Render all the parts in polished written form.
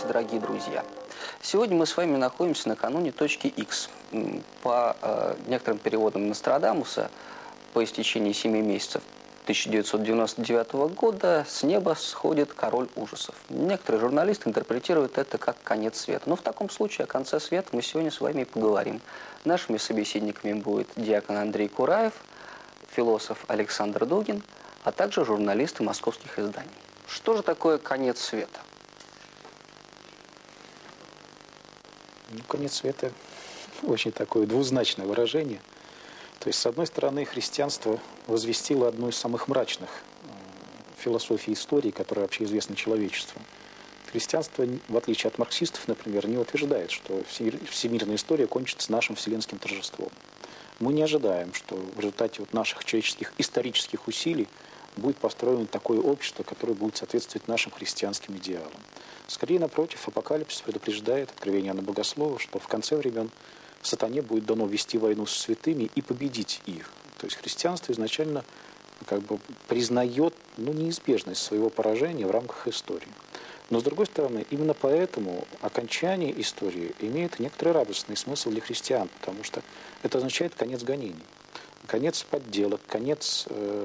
Здравствуйте, дорогие друзья! Сегодня мы с вами находимся накануне точки X. По некоторым переводам Нострадамуса, по истечении 7 месяцев 1999 года с неба сходит король ужасов. Некоторые журналисты интерпретируют это как конец света. Но в таком случае о конце света мы сегодня с вами и поговорим. Нашими собеседниками будет диакон Андрей Кураев, философ Александр Дугин, а также журналисты московских изданий. Что же такое конец света? Конец света – очень такое двузначное выражение. То есть, с одной стороны, христианство возвестило одну из самых мрачных философий истории, которая вообще известна человечеству. Христианство, в отличие от марксистов, например, не утверждает, что всемирная история кончится нашим вселенским торжеством. Мы не ожидаем, что в результате наших человеческих исторических усилий будет построено такое общество, которое будет соответствовать нашим христианским идеалам. Скорее, напротив, апокалипсис предупреждает, откровение Иоанна Богослова, что в конце времен сатане будет дано вести войну со святыми и победить их. То есть христианство изначально признает неизбежность своего поражения в рамках истории. Но, с другой стороны, именно поэтому окончание истории имеет некоторый радостный смысл для христиан, потому что это означает конец гонений, конец подделок, конец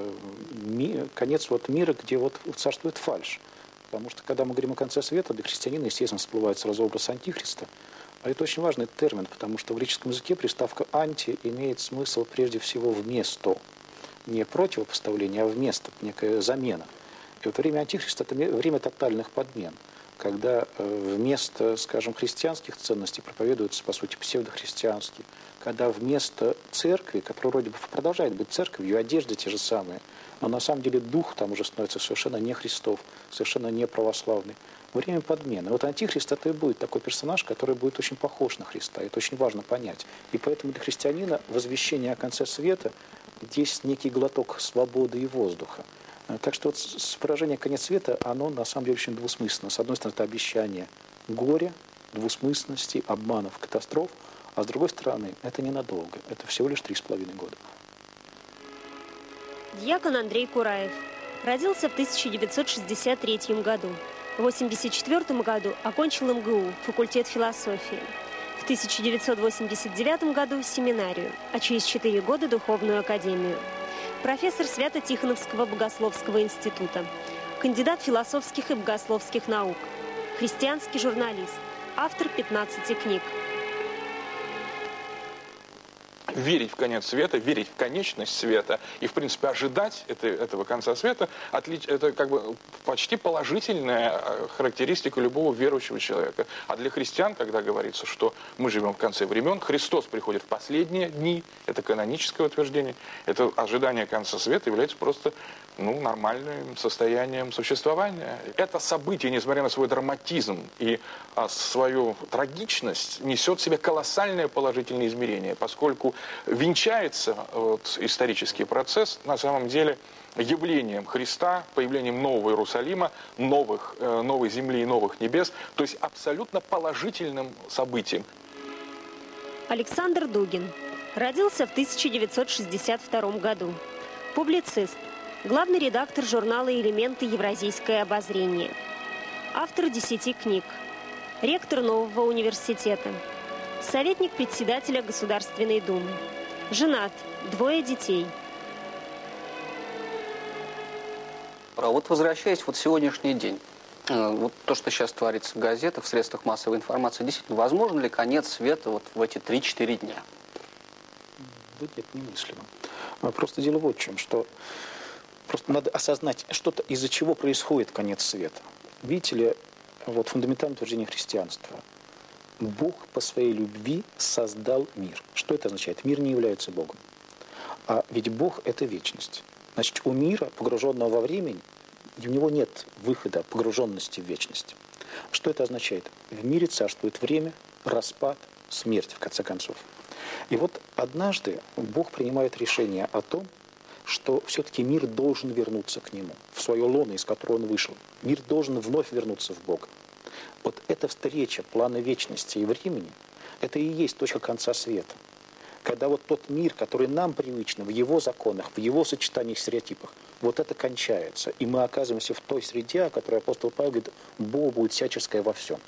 мира, где царствует фальшь. Потому что, когда мы говорим о конце света, для христианина, естественно, всплывает сразу образ антихриста. А это очень важный термин, потому что в греческом языке приставка «анти» имеет смысл прежде всего «вместо». Не противопоставление, а «вместо», некая замена. И время антихриста – это время тотальных подмен, когда вместо, скажем, христианских ценностей проповедуются, по сути, псевдохристианские, когда вместо церкви, которая вроде бы продолжает быть церковью, одежды те же самые, но на самом деле дух там уже становится совершенно не Христов, совершенно не православный. Время подмены. Антихрист это и будет такой персонаж, который будет очень похож на Христа. Это очень важно понять. И поэтому для христианина возвещение о конце света есть некий глоток свободы и воздуха. Так что выражение «конец света», оно на самом деле очень двусмысленно. С одной стороны, это обещание горя, двусмысленности, обманов, катастроф, а с другой стороны, это ненадолго. Это всего лишь 3,5 года. Диакон Андрей Кураев родился в 1963 году. В 1984 году окончил МГУ, факультет философии. В 1989 году семинарию, а через 4 года духовную академию. Профессор Свято-Тихоновского богословского института, кандидат философских и богословских наук, христианский журналист, автор 15 книг. Верить в конец света, верить в конечность света и, в принципе, ожидать этого конца света, это почти положительная характеристика любого верующего человека. А для христиан, когда говорится, что мы живем в конце времен, Христос приходит в последние дни, это каноническое утверждение, это ожидание конца света является просто нормальным состоянием существования. Это событие, несмотря на свой драматизм и свою трагичность, несет в себе колоссальное положительное измерение, поскольку венчается исторический процесс на самом деле явлением Христа, появлением нового Иерусалима, новой земли и новых небес, то есть абсолютно положительным событием. Александр Дугин родился в 1962 году. Публицист, главный редактор журнала «Элементы. Евразийское обозрение». Автор 10 книг. Ректор нового университета. Советник председателя Государственной Думы. Женат, 2 детей. Возвращаясь в сегодняшний день, то, что сейчас творится в газетах, в средствах массовой информации, действительно, возможен ли конец света в эти 3-4 дня? Нет, немыслимо. Просто дело вот в чем, что просто надо осознать что-то, из-за чего происходит конец света. Видите ли, фундаментальное утверждение христианства. Бог по своей любви создал мир. Что это означает? Мир не является Богом. А ведь Бог – это вечность. Значит, у мира, погруженного во времени, у него нет выхода погруженности в вечность. Что это означает? В мире царствует время, распад, смерть, в конце концов. И однажды Бог принимает решение о том, что все-таки мир должен вернуться к Нему, в свое лоно, из которого он вышел. Мир должен вновь вернуться в Бога. Эта встреча плана вечности и времени, это и есть точка конца света. Когда тот мир, который нам привычен, в его законах, в его сочетаниях, стереотипах, это кончается. И мы оказываемся в той среде, о которой апостол Павел говорит, Бог будет всяческое во всем.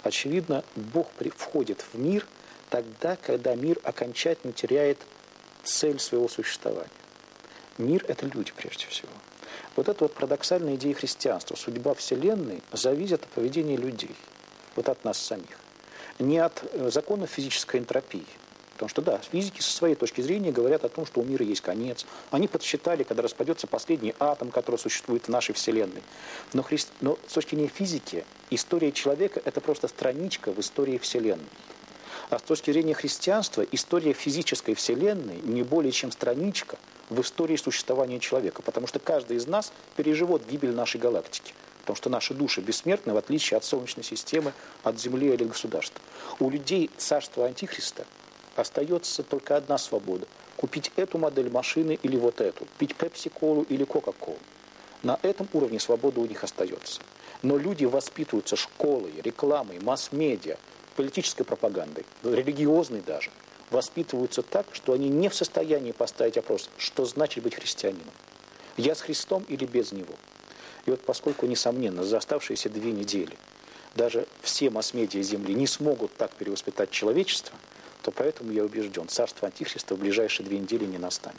Очевидно, Бог входит в мир тогда, когда мир окончательно теряет цель своего существования. Мир – это люди, прежде всего. Вот эта вот парадоксальная идея христианства, судьба Вселенной зависит от поведения людей, вот от нас самих. Не от законов физической энтропии. Потому что, да, физики со своей точки зрения говорят о том, что у мира есть конец. Они подсчитали, когда распадется последний атом, который существует в нашей Вселенной. Но с точки зрения физики, история человека – это просто страничка в истории Вселенной. А с точки зрения христианства, история физической Вселенной не более чем страничка в истории существования человека. Потому что каждый из нас переживет гибель нашей галактики. Потому что наши души бессмертны, в отличие от Солнечной системы, от Земли или государства. У людей царства Антихриста остается только одна свобода. Купить эту модель машины или вот эту. Пить пепси-колу или кока-колу. На этом уровне свобода у них остается. Но люди воспитываются школой, рекламой, масс-медиа, политической пропагандой, религиозной даже. Воспитываются так, что они не в состоянии поставить вопрос, что значит быть христианином. Я с Христом или без Него? И вот поскольку, несомненно, за оставшиеся 2 недели даже все масс-медиа Земли не смогут так перевоспитать человечество, то поэтому я убежден, царство Антихриста в ближайшие 2 недели не настанет.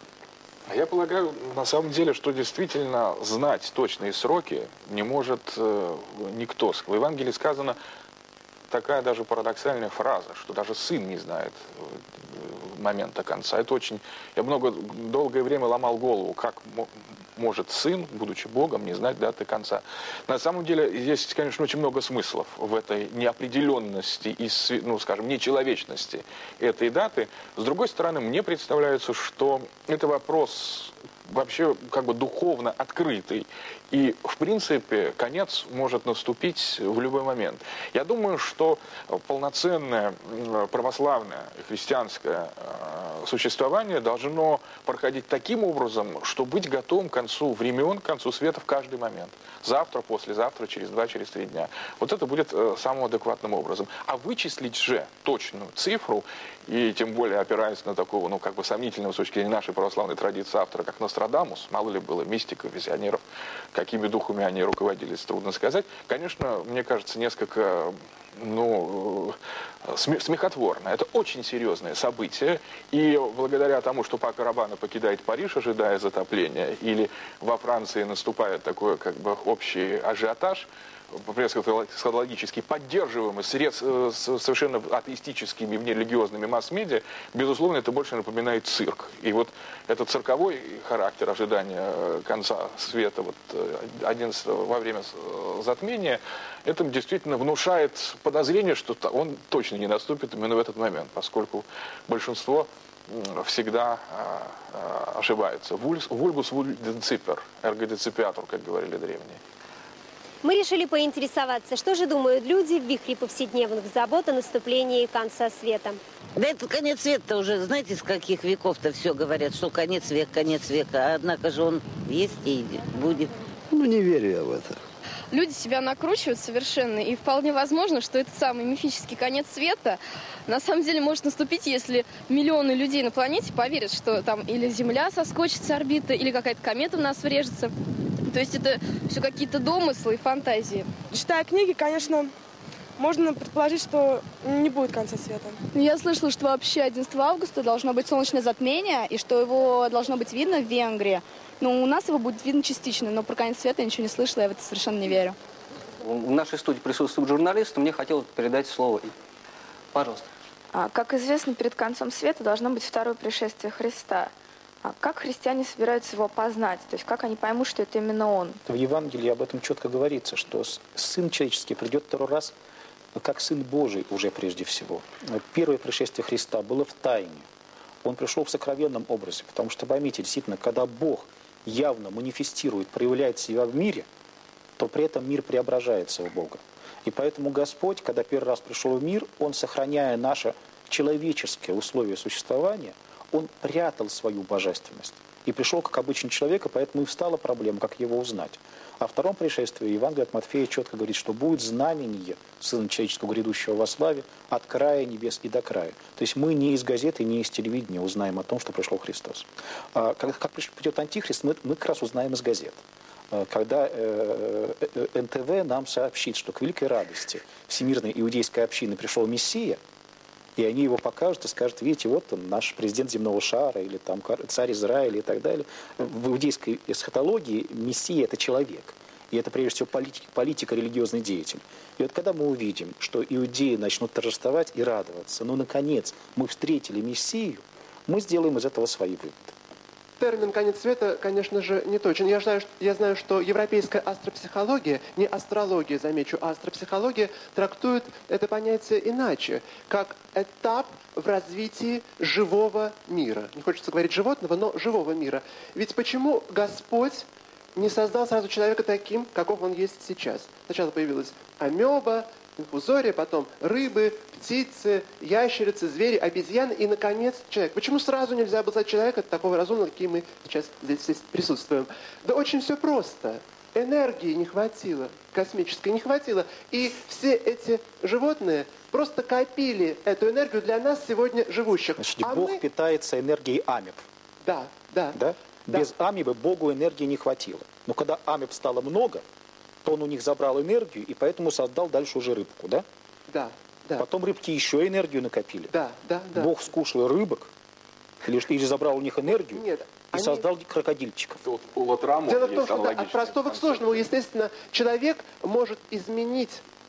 А я полагаю, на самом деле, что действительно знать точные сроки не может никто. В Евангелии сказано такая даже парадоксальная фраза, что даже сын не знает момента конца. Это очень... Я долгое время ломал голову, как может сын, будучи Богом, не знать даты конца. На самом деле, здесь, конечно, очень много смыслов в этой неопределенности и, ну, скажем, нечеловечности этой даты. С другой стороны, мне представляется, что это вопрос вообще как бы духовно открытый. И, в принципе, конец может наступить в любой момент. Я думаю, что полноценное православное христианское существование должно проходить таким образом, чтобы быть готовым к концу времен, к концу света в каждый момент. Завтра, послезавтра, через 2, через 3 дня. Вот это будет самым адекватным образом. А вычислить же точную цифру, и тем более опираясь на такого, ну, как бы сомнительного с точки зрения нашей православной традиции автора, как Нострадамус, мало ли было мистиков, визионеров, какими духами они руководились, трудно сказать. Конечно, мне кажется, несколько, смехотворно. Это очень серьезное событие, и благодаря тому, что Пако Раббане покидает Париж, ожидая затопления, или во Франции наступает такой, как бы, общий ажиотаж, пресс-эсхатологически поддерживаемый совершенно атеистическими, нерелигиозными масс-медиа, безусловно, это больше напоминает цирк. И вот этот цирковой характер ожидания конца света во время затмения, это действительно внушает подозрение, что он точно не наступит именно в этот момент, поскольку большинство всегда ошибается. Vulgus vuldenziper, ergo decipiatur, как говорили древние. Мы решили поинтересоваться, что же думают люди в вихре повседневных забот о наступлении конца света. Да это конец света уже, знаете, с каких веков-то все говорят, что конец века. Однако же он есть и будет. Не верю я в это. Люди себя накручивают совершенно, и вполне возможно, что этот самый мифический конец света на самом деле может наступить, если миллионы людей на планете поверят, что там или Земля соскочит с орбиты, или какая-то комета в нас врежется. То есть это все какие-то домыслы и фантазии. Читая книги, конечно, можно предположить, что не будет конца света. Я слышала, что вообще 11 августа должно быть солнечное затмение, и что его должно быть видно в Венгрии. Но у нас его будет видно частично, но про конец света я ничего не слышала, я в это совершенно не верю. В нашей студии присутствует журналист, мне хотелось передать слово. Пожалуйста. Как известно, перед концом света должно быть второе пришествие Христа. Как христиане собираются его познать? То есть как они поймут, что это именно он? В Евангелии об этом четко говорится, что Сын Человеческий придет второй раз как Сын Божий уже прежде всего. Первое пришествие Христа было в тайне. Он пришел в сокровенном образе, потому что, поймите, действительно, когда Бог явно манифестирует, проявляет себя в мире, то при этом мир преображается в Бога. И поэтому Господь, когда первый раз пришел в мир, Он, сохраняя наше человеческое условие существования, Он прятал свою божественность. И пришел как обычный человек, и поэтому и встала проблема, как его узнать. О втором пришествии Евангелие от Матфея четко говорит, что будет знамение Сына Человеческого, грядущего во славе, от края небес и до края. То есть мы не из газеты, не из телевидения узнаем о том, что пришел Христос. Как придет Антихрист, мы как раз узнаем из газет. когда НТВ нам сообщит, что к великой радости Всемирной иудейской общины пришел Мессия, и они его покажут и скажут: видите, вот он, наш президент земного шара, или там царь Израиля и так далее. В иудейской эсхатологии Мессия – это человек. И это, прежде всего, политика, религиозный деятель. И вот когда мы увидим, что иудеи начнут торжествовать и радоваться, ну, наконец, мы встретили Мессию, мы сделаем из этого свои выводы. Термин «конец света», конечно же, не точен. Я знаю, что европейская астропсихология, не астрология, замечу, а астропсихология трактует это понятие иначе, как этап в развитии живого мира. Не хочется говорить животного, но живого мира. Ведь почему Господь не создал сразу человека таким, каков он есть сейчас? Сначала появилась амеба, инфузория, потом рыбы, птицы, ящерицы, звери, обезьяны и, наконец, человек. Почему сразу нельзя было создать человека такого разумного, каким мы сейчас здесь присутствуем? Да очень все просто. Энергии не хватило, космической не хватило. И все эти животные просто копили эту энергию для нас сегодня живущих. Значит, Бог питается энергией амеб. Да? Да? Без амебы Богу энергии не хватило. Но когда амеб стало много, то он у них забрал энергию и поэтому создал дальше уже рыбку, да? Да. Потом рыбки еще энергию накопили. Да. Бог скушал рыбок или забрал у них энергию и создал крокодильчиков. Дело в том, что от простого к сложному, естественно, человек может изменить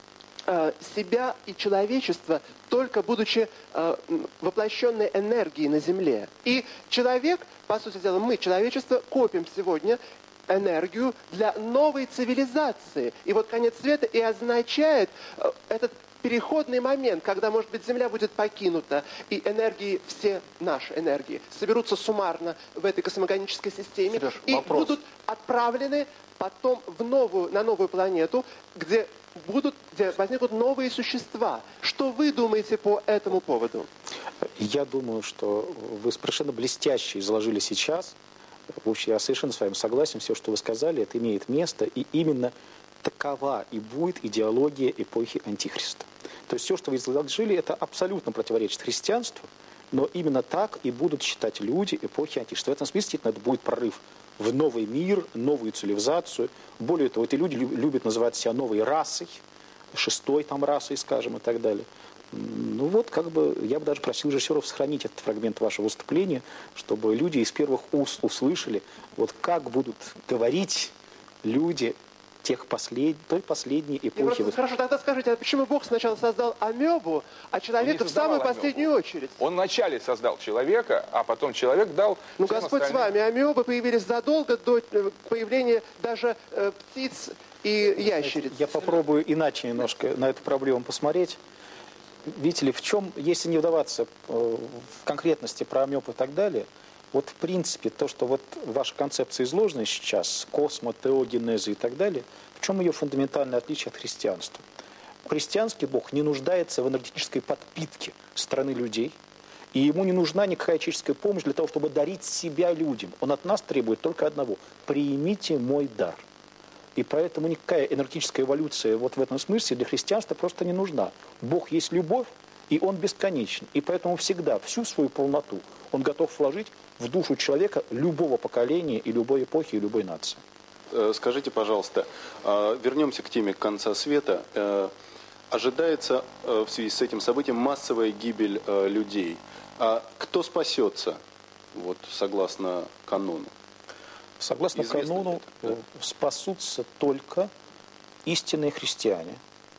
себя и человечество, только будучи воплощенной энергией на Земле. И человек, по сути дела, мы, человечество, копим сегодня энергию для новой цивилизации. И вот конец света и означает этот переходный момент, когда, может быть, Земля будет покинута, и энергии, все наши энергии, соберутся суммарно в этой космогонической системе, Сереж, и будут отправлены потом на новую планету, где возникнут новые существа. Что вы думаете по этому поводу? Я думаю, что вы совершенно блестяще изложили сейчас. В общем, я совершенно с вами согласен. Все, что вы сказали, это имеет место. И именно такова и будет идеология эпохи Антихриста. То есть все, что вы изложили, это абсолютно противоречит христианству. Но именно так и будут считать люди эпохи Антихриста. В этом смысле это будет прорыв в новый мир, новую цивилизацию. Более того, эти люди любят называть себя новой расой, шестой там расой, скажем, и так далее. Ну вот, я бы даже просил режиссеров сохранить этот фрагмент вашего выступления, чтобы люди из первых уст услышали, вот как будут говорить люди той последней эпохи. Хорошо, тогда скажите, а почему Бог сначала создал амебу, а человека в самую последнюю очередь? Он вначале создал человека, а потом человек дал... Ну, Господь с вами, амебы появились задолго до появления даже птиц и ящериц. Я попробую иначе немножко на эту проблему посмотреть. Видите ли, в чем, если не вдаваться в конкретности про амеб и так далее, вот в принципе то, что вот ваша концепция изложена сейчас, космотеогенеза и так далее, в чем ее фундаментальное отличие от христианства? Христианский Бог не нуждается в энергетической подпитке страны людей, и ему не нужна никакая человеческая помощь для того, чтобы дарить себя людям. Он от нас требует только одного – примите мой дар. И поэтому никакая энергетическая эволюция вот в этом смысле для христианства просто не нужна. Бог есть любовь, и Он бесконечен. И поэтому всегда всю свою полноту Он готов вложить в душу человека любого поколения и любой эпохи, и любой нации. Скажите, пожалуйста, вернемся к теме конца света. Ожидается в связи с этим событием массовая гибель людей. А кто спасется, вот, согласно канону? Согласно канону, спасутся только истинные христиане.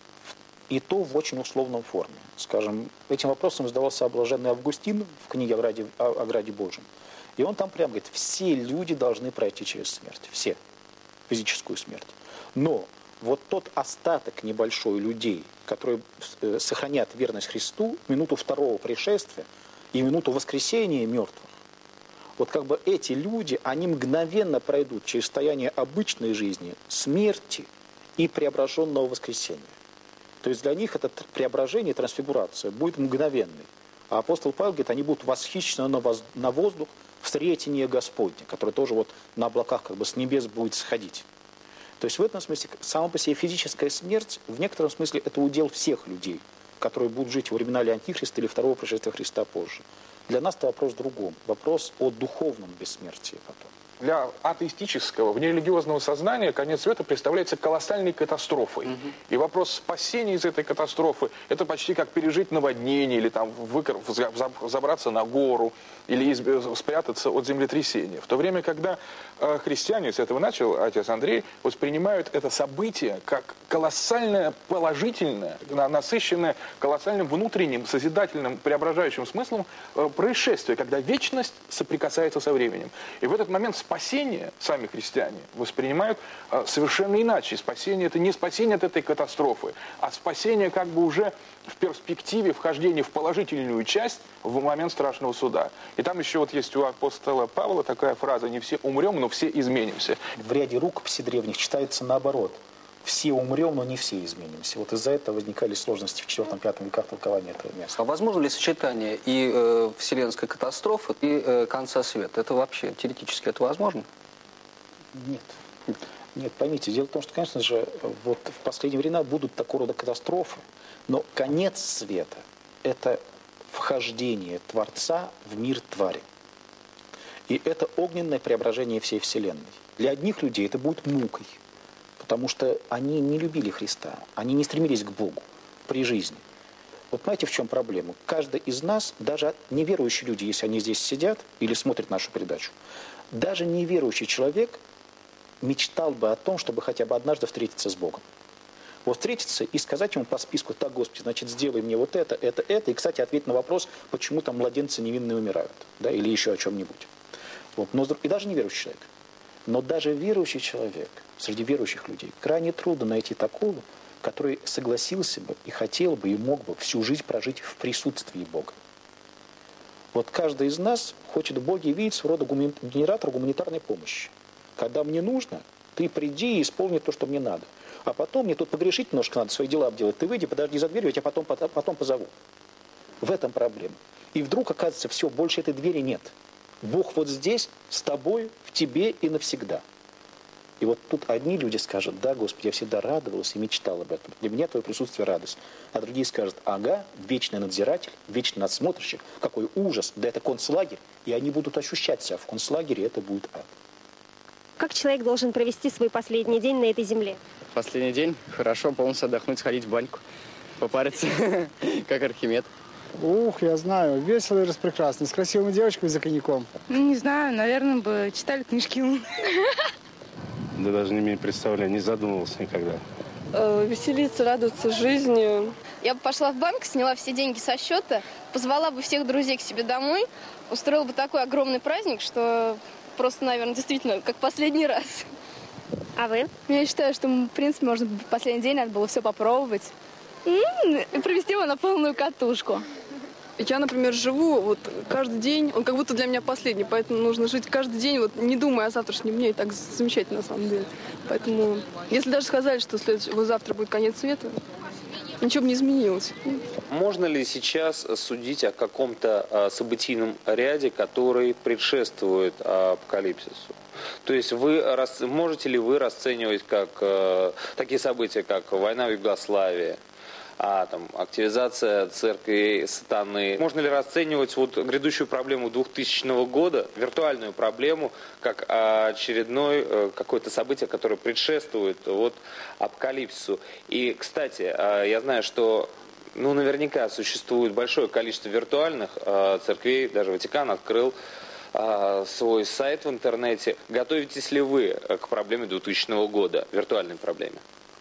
И то в очень условном форме. Скажем, этим вопросом задавался блаженный Августин в книге о Граде Божьем. И он там прямо говорит, все люди должны пройти через смерть. Все. Физическую смерть. Но вот тот остаток небольшой людей, которые сохранят верность Христу в минуту второго пришествия и минуту воскресения мертвых, вот эти люди, они мгновенно пройдут через состояние обычной жизни, смерти и преображенного воскресения. То есть для них это преображение, трансфигурация будет мгновенной. А апостол Павел говорит, они будут восхищены на воздух в сретение Господне, который тоже вот на облаках с небес будет сходить. То есть в этом смысле сама по себе физическая смерть в некотором смысле это удел всех людей, которые будут жить во времена Антихриста или второго пришествия Христа позже. Для нас это вопрос в другом. Вопрос о духовном бессмертии потом. для атеистического, внерелигиозного сознания конец света представляется колоссальной катастрофой. И вопрос спасения из этой катастрофы – это почти как пережить наводнение, или там забраться на гору, или спрятаться от землетрясения. В то время, когда христиане, с этого начал отец Андрей, воспринимают это событие как колоссальное, положительное, насыщенное колоссальным внутренним, созидательным, преображающим смыслом происшествие, когда вечность соприкасается со временем. И в этот момент спасение сами христиане воспринимают совершенно иначе. Спасение – это не спасение от этой катастрофы, а спасение как бы уже в перспективе вхождения в положительную часть в момент страшного суда. И там еще вот есть у апостола Павла такая фраза: «Не все умрем, но все изменимся». В ряде рукописей древних читается наоборот: «Все умрем, но не все изменимся». Вот из-за этого возникали сложности в IV-V веках толкования этого места. А возможно ли сочетание и вселенской катастрофы, и конца света? Это вообще теоретически это возможно? Нет. Нет, поймите, дело в том, что, конечно же, вот в последние времена будут такого рода катастрофы, но конец света – это вхождение Творца в мир твари. И это огненное преображение всей Вселенной. Для одних людей это будет мукой, потому что они не любили Христа, они не стремились к Богу при жизни. Вот понимаете, в чем проблема? Каждый из нас, даже неверующие люди, если они здесь сидят или смотрят нашу передачу, даже неверующий человек мечтал бы о том, чтобы хотя бы однажды встретиться с Богом. Вот встретиться и сказать ему по списку: так, Господи, значит, сделай мне вот это. И, кстати, ответить на вопрос, почему там младенцы невинные умирают, да, или еще о чем-нибудь. Вот. И даже неверующий человек. Но даже верующий человек, среди верующих людей, крайне трудно найти такого, который согласился бы и хотел бы, и мог бы всю жизнь прожить в присутствии Бога. Вот каждый из нас хочет в Боге видеть своего рода генератор гуманитарной помощи. Когда мне нужно, ты приди и исполни то, что мне надо. А потом мне тут погрешить немножко надо, свои дела обделать. Ты выйди, подожди за дверью, я тебя потом позову. В этом проблема. И вдруг, оказывается, все, больше этой двери нет. Бог вот здесь, с тобой, в тебе и навсегда. И вот тут одни люди скажут: да, Господи, я всегда радовался и мечтал об этом. Для меня твое присутствие радость. А другие скажут: ага, вечный надзиратель, вечный надсмотрщик, какой ужас, да это концлагерь. И они будут ощущать себя в концлагере, это будет ад. Как человек должен провести свой последний день на этой земле? Последний день? Хорошо, полностью отдохнуть, сходить в баньку, попариться, как Архимед. Ух, я знаю, весело и распрекрасно, с красивыми девочками за коньяком. Ну, не знаю, наверное, бы читали книжки. Да даже не имею представления, не задумывался никогда. Веселиться, радоваться жизни. Я бы пошла в банк, сняла все деньги со счета, позвала бы всех друзей к себе домой, устроила бы такой огромный праздник, что просто, наверное, действительно, как последний раз. А вы? Я считаю, что, в принципе, можно в последний день надо было все попробовать и провести его на полную катушку. Я, например, живу вот каждый день, он как будто для меня последний, поэтому нужно жить каждый день, вот не думая о завтрашнем дне, и так замечательно на самом деле. Поэтому, если даже сказали, что завтра будет конец света, ничего бы не изменилось. Можно ли сейчас судить о каком-то событийном ряде, который предшествует апокалипсису? То есть можете ли вы расценивать как такие события, как война в Югославии, активизация церкви сатаны? Можно ли расценивать вот грядущую проблему 2000 года, виртуальную проблему, как очередное какое-то событие, которое предшествует апокалипсису? И, кстати, я знаю, что наверняка существует большое количество виртуальных церквей, даже Ватикан открыл свой сайт в интернете. Готовитесь ли вы к проблеме 2000 года, виртуальной проблеме?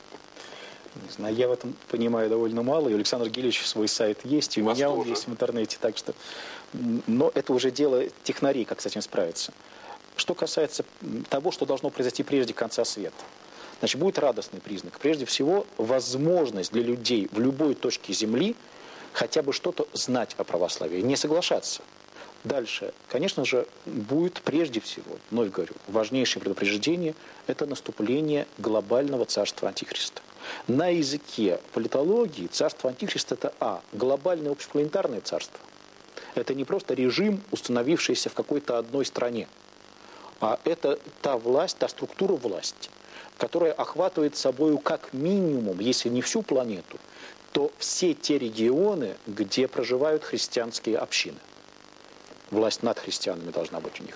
Не знаю, я в этом понимаю довольно мало, и у Александра Гильевича свой сайт есть, и у меня он есть в интернете, так что... Но это уже дело технарей, как с этим справиться. Что касается того, что должно произойти прежде конца света. Значит, будет радостный признак. Прежде всего, возможность для людей в любой точке Земли хотя бы что-то знать о православии, не соглашаться. Дальше, конечно же, будет прежде всего, вновь говорю, важнейшее предупреждение – это наступление глобального царства Антихриста. На языке политологии царство Антихриста – это глобальное общепланетарное царство. Это не просто режим, установившийся в какой-то одной стране, а это та власть, та структура власти, которая охватывает собой как минимум, если не всю планету, то все те регионы, где проживают христианские общины. Власть над христианами должна быть у них.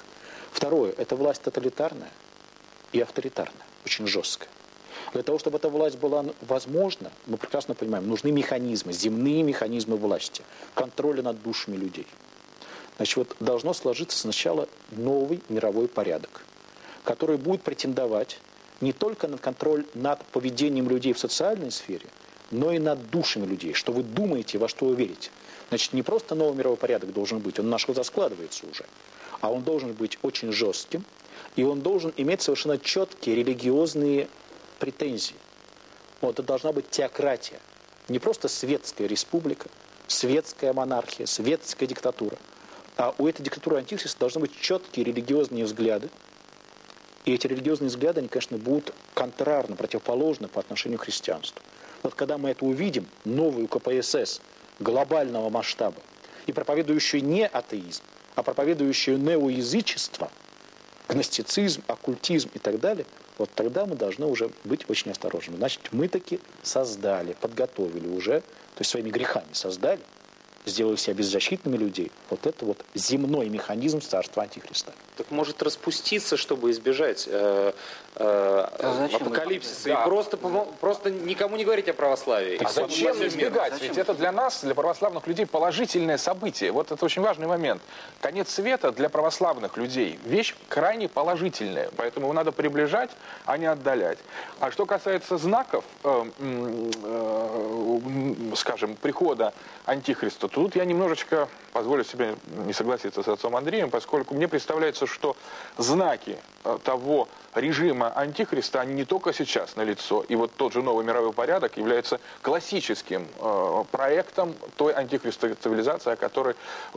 Второе, это власть тоталитарная и авторитарная, очень жесткая. Для того, чтобы эта власть была возможна, мы прекрасно понимаем, нужны механизмы, земные механизмы власти, контроля над душами людей. Значит, вот должно сложиться сначала новый мировой порядок, который будет претендовать не только на контроль над поведением людей в социальной сфере, но и над душами людей, что вы думаете, во что вы верите. Значит, не просто новый мировой порядок должен быть, он на наш глаза складывается уже, а он должен быть очень жестким, и он должен иметь совершенно четкие религиозные претензии. Вот, это должна быть теократия, не просто светская республика, светская монархия, светская диктатура, а у этой диктатуры антихриста должны быть четкие религиозные взгляды, и эти религиозные взгляды, они, конечно, будут контрарно, противоположны по отношению к христианству. Вот когда мы это увидим, новую КПСС глобального масштаба, и проповедующую не атеизм, а проповедующую неоязычество, гностицизм, оккультизм и так далее, вот тогда мы должны уже быть очень осторожными. Значит, мы таки создали, подготовили уже, то есть своими грехами создали, сделали себя беззащитными людей. Вот это вот земной механизм царства антихриста. Так может распуститься, чтобы избежать апокалипсиса, Да. и просто никому не говорить о православии. А зачем избегать? Ведь это для нас, для православных людей, положительное событие. Вот это очень важный момент. Конец света для православных людей вещь крайне положительная. Поэтому его надо приближать, а не отдалять. А что касается знаков, скажем, прихода антихриста, то тут я немножечко позволю себе не согласиться с отцом Андреем, поскольку мне представляется, что знаки того режима антихриста, они не только сейчас налицо. И вот тот же новый мировой порядок является классическим проектом той антихристовой цивилизации, о которой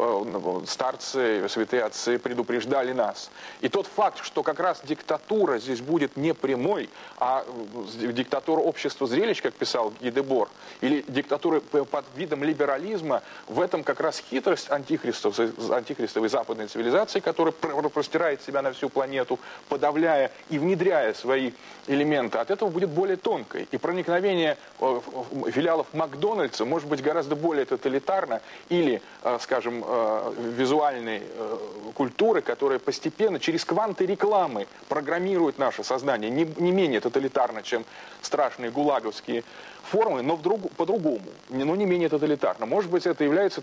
старцы, святые отцы предупреждали нас. И тот факт, что как раз диктатура здесь будет не прямой, а диктатура общества зрелищ, как писал Гий де Бор, или диктатура под видом либерализма, в этом как раз хитрость антихристовой западной цивилизации, которая простирает себя на всю планету, подавляя и внедряя свои элементы, от этого будет более тонкой. И проникновение филиалов Макдональдса может быть гораздо более тоталитарно или, скажем, визуальной культуры, которая постепенно через кванты рекламы программирует наше сознание, не менее тоталитарно, чем страшные гулаговские формы, но по-другому, но не менее тоталитарно. Может быть, это является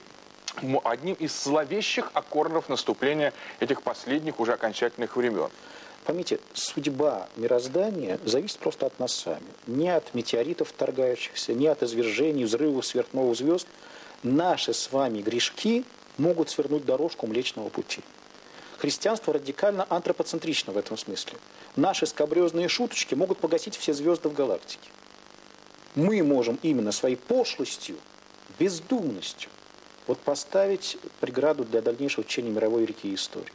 одним из зловещих аккордов наступления этих последних уже окончательных времен. Поймите, судьба мироздания зависит просто от нас сами. Не от метеоритов вторгающихся, не от извержений, взрывов сверхновых звезд. Наши с вами грешки могут свернуть дорожку Млечного Пути. Христианство радикально антропоцентрично в этом смысле. Наши скабрезные шуточки могут погасить все звезды в галактике. Мы можем именно своей пошлостью, бездумностью вот поставить преграду для дальнейшего течения мировой реки истории.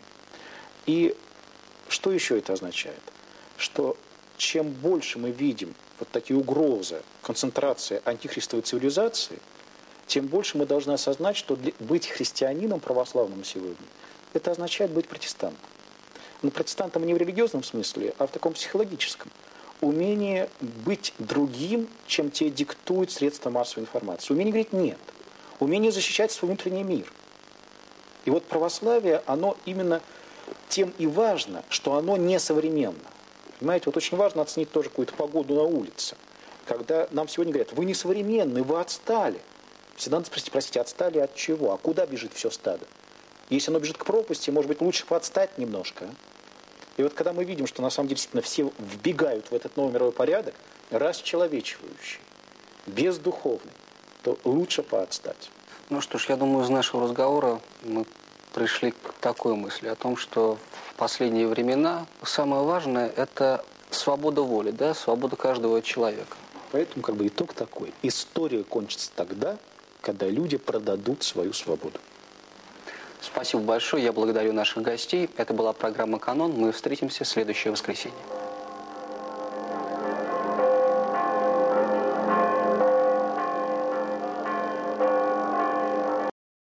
И что еще это означает? Что чем больше мы видим вот такие угрозы, концентрация антихристовой цивилизации, тем больше мы должны осознать, что быть христианином православным сегодня, это означает быть протестантом. Но протестантом не в религиозном смысле, а в таком психологическом. Умение быть другим, чем тебе диктуют средства массовой информации. Умение говорить «нет». Умение защищать свой внутренний мир. И вот православие, оно именно тем и важно, что оно несовременно. Понимаете, вот очень важно оценить тоже какую-то погоду на улице. Когда нам сегодня говорят, вы несовременны, вы отстали. Всегда надо спросить, простите, отстали от чего? А куда бежит все стадо? Если оно бежит к пропасти, может быть, лучше поотстать немножко. И вот когда мы видим, что на самом деле действительно все вбегают в этот новый мировой порядок, расчеловечивающий, бездуховный, то лучше поотстать. Ну что ж, я думаю, из нашего разговора мы пришли к такой мысли о том, что в последние времена самое важное – это свобода воли, да, свобода каждого человека. Поэтому как бы итог такой. История кончится тогда, когда люди продадут свою свободу. Спасибо большое. Я благодарю наших гостей. Это была программа «Канон». Мы встретимся в следующее воскресенье.